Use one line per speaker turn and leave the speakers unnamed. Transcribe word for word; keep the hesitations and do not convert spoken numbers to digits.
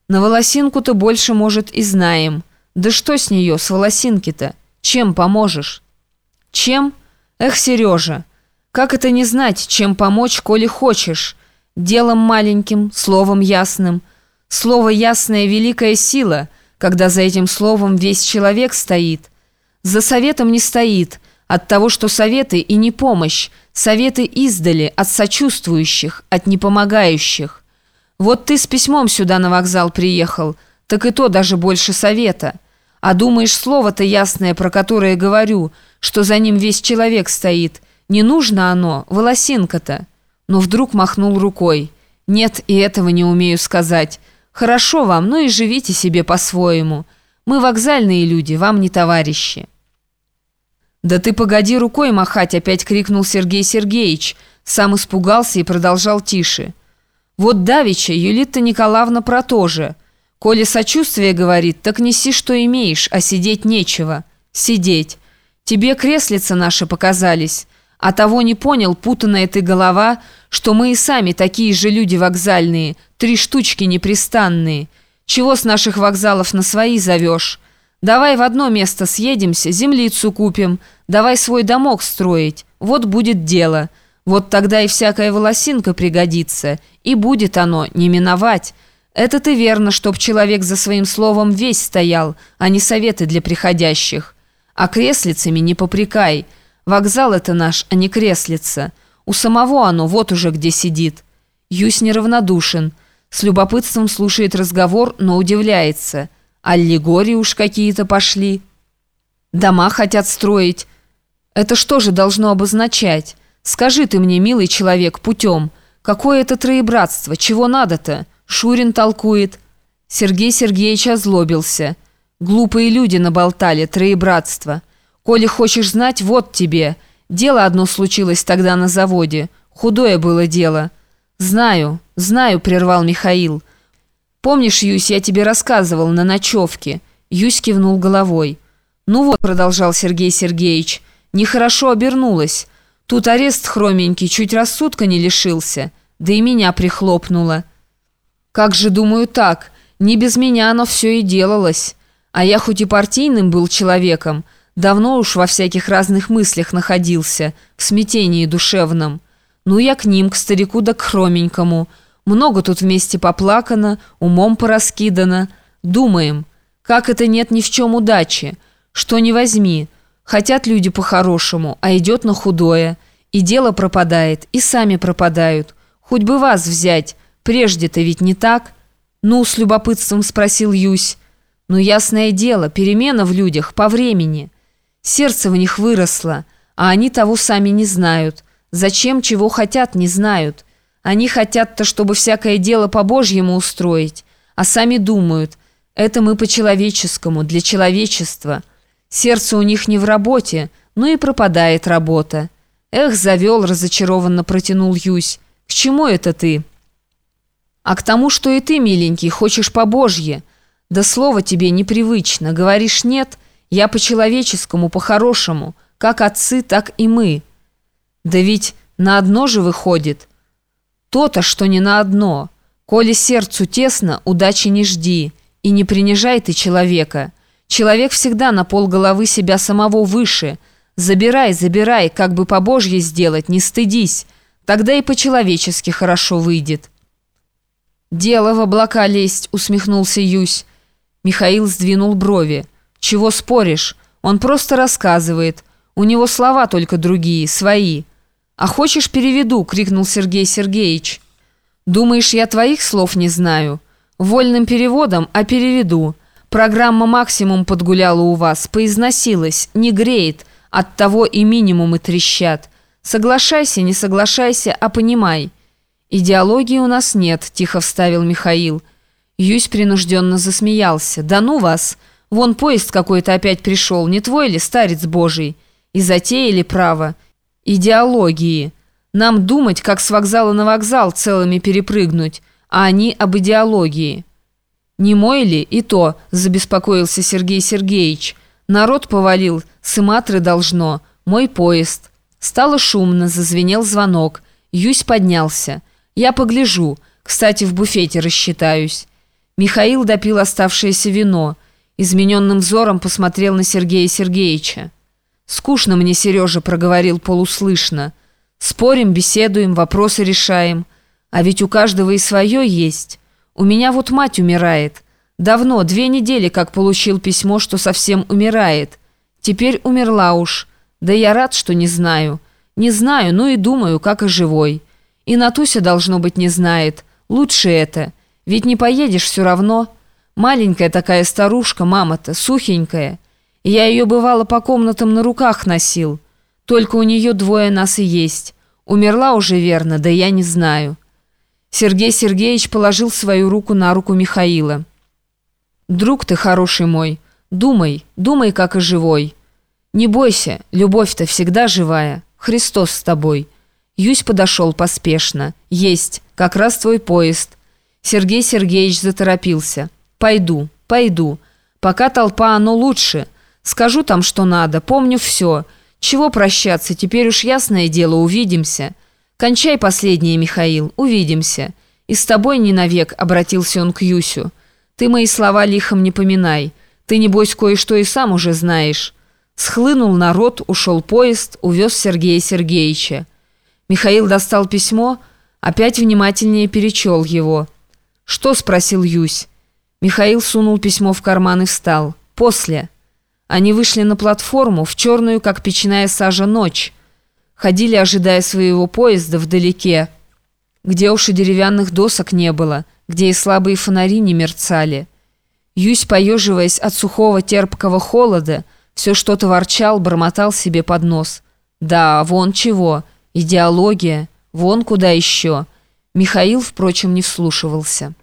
На волосинку-то больше, может, и знаем. Да что с нее, с волосинки-то? Чем поможешь? Чем? Эх, Сережа, как это не знать, чем помочь, коли хочешь? Делом маленьким, словом ясным. Слово ясное — великая сила, когда за этим словом весь человек стоит. За советом не стоит, от того, что советы и не помощь, советы издали, от сочувствующих, от непомогающих. Вот ты с письмом сюда на вокзал приехал, так и то даже больше совета. А думаешь, слово-то ясное, про которое говорю, что за ним весь человек стоит, не нужно оно, волосинка-то? Но вдруг махнул рукой. Нет, и этого не умею сказать. Хорошо вам, ну и живите себе по-своему. Мы вокзальные люди, вам не товарищи. «Да ты погоди рукой махать!» — опять крикнул Сергей Сергеевич. Сам испугался и продолжал тише. «Вот давеча Юлита Николаевна про то же. Коли сочувствие говорит, так неси, что имеешь, а сидеть нечего. Сидеть. Тебе креслица наши показались. А того не понял, путанная ты голова, что мы и сами такие же люди вокзальные, три штучки непрестанные. Чего с наших вокзалов на свои зовешь? Давай в одно место съедемся, землицу купим, давай свой домок строить. Вот будет дело. Вот тогда и всякая волосинка пригодится, и будет оно, не миновать. Это ты верно, чтоб человек за своим словом весь стоял, а не советы для приходящих. А креслицами не попрекай. Вокзал это наш, а не креслица. У самого оно вот уже где сидит». Юсь неравнодушен. С любопытством слушает разговор, но удивляется. Аллегории уж какие-то пошли. Дома хотят строить. Это что же должно обозначать? Скажи ты мне, милый человек, путем. Какое это троебратство? Чего надо-то? Шурин толкует. Сергей Сергеевич озлобился. Глупые люди наболтали, троебратство. Коли хочешь знать, вот тебе. Дело одно случилось тогда на заводе. Худое было дело. Знаю, знаю, прервал Михаил. Помнишь, Юсь, я тебе рассказывал на ночевке? Юсь кивнул головой. Ну вот, продолжал Сергей Сергеевич, нехорошо обернулось. Тут арест хроменький, чуть рассудка не лишился. Да и меня прихлопнуло. Как же, думаю, так. Не без меня оно все и делалось. А я хоть и партийным был человеком, давно уж во всяких разных мыслях находился, в смятении душевном. Ну я к ним, к старику да к хроменькому. Много тут вместе поплакано, умом пораскидано. Думаем, как это нет ни в чем удачи. Что не возьми. Хотят люди по-хорошему, а идет на худое. И дело пропадает, и сами пропадают. Хоть бы вас взять, прежде-то ведь не так? Ну, с любопытством спросил Юсь. Ну, ясное дело, перемена в людях по времени. Сердце в них выросло, а они того сами не знают. Зачем, чего хотят, не знают. Они хотят-то, чтобы всякое дело по-божьему устроить, а сами думают, это мы по-человеческому, для человечества. Сердце у них не в работе, ну и пропадает работа. Эх, завел, разочарованно протянул Юсь. К чему это ты? А к тому, что и ты, миленький, хочешь по-божье. Да слово тебе непривычно, говоришь нет, я по-человеческому, по-хорошему, как отцы, так и мы. Да ведь на одно же выходит. То-то, что не на одно. Коли сердцу тесно, удачи не жди. И не принижай ты человека. Человек всегда на полголовы себя самого выше. Забирай, забирай, как бы по-божье сделать, не стыдись. Тогда и по-человечески хорошо выйдет. «Дело в облака лезть», — усмехнулся Юсь. Михаил сдвинул брови. «Чего споришь? Он просто рассказывает. У него слова только другие, свои». «А хочешь, переведу?» — крикнул Сергей Сергеевич. «Думаешь, я твоих слов не знаю? Вольным переводом, а переведу. Программа «Максимум» подгуляла у вас, поизносилась, не греет, оттого и минимумы трещат. Соглашайся, не соглашайся, а понимай». «Идеологии у нас нет», — тихо вставил Михаил. Юсь принужденно засмеялся. «Да ну вас! Вон поезд какой-то опять пришел, не твой ли, старец божий? И затеяли право. Идеологии. Нам думать, как с вокзала на вокзал целыми перепрыгнуть, а они об идеологии». «Не мой ли?» «И то», — забеспокоился Сергей Сергеевич. «Народ повалил, с Иматры должно. Мой поезд». Стало шумно, зазвенел звонок. Юсь поднялся. «Я погляжу. Кстати, в буфете рассчитаюсь». Михаил допил оставшееся вино. Измененным взором посмотрел на Сергея Сергеевича. «Скучно мне, Сережа», — проговорил полуслышно. «Спорим, беседуем, вопросы решаем. А ведь у каждого и свое есть. У меня вот мать умирает. Давно, две недели, как получил письмо, что совсем умирает. Теперь умерла уж. Да я рад, что не знаю. Не знаю, ну и думаю, как и живой. И Натуся, должно быть, не знает. Лучше это. Ведь не поедешь все равно. Маленькая такая старушка, мама-то, сухенькая. Я ее, бывало, по комнатам на руках носил. Только у нее двое нас и есть. Умерла уже, верно, да я не знаю». Сергей Сергеевич положил свою руку на руку Михаила. «Друг ты хороший мой, думай, думай, как и живой. Не бойся, любовь-то всегда живая. Христос с тобой». Юсь подошел поспешно. «Есть, как раз твой поезд». Сергей Сергеевич заторопился. «Пойду, пойду. Пока толпа, оно лучше. Скажу там, что надо, помню все. Чего прощаться, теперь уж ясное дело, увидимся. Кончай последнее, Михаил, увидимся. И с тобой не навек», — обратился он к Юсю. «Ты мои слова лихом не поминай. Ты, небось, кое-что и сам уже знаешь». Схлынул народ, ушел поезд, увез Сергея Сергеевича. Михаил достал письмо, опять внимательнее перечел его. «Что?» — спросил Юсь. Михаил сунул письмо в карман и встал. «После». Они вышли на платформу, в черную, как печная сажа, ночь. Ходили, ожидая своего поезда вдалеке, где уж и деревянных досок не было, где и слабые фонари не мерцали. Юсь, поеживаясь от сухого терпкого холода, все что-то ворчал, бормотал себе под нос. «Да, вон чего, идеология, вон куда еще». Михаил, впрочем, не вслушивался.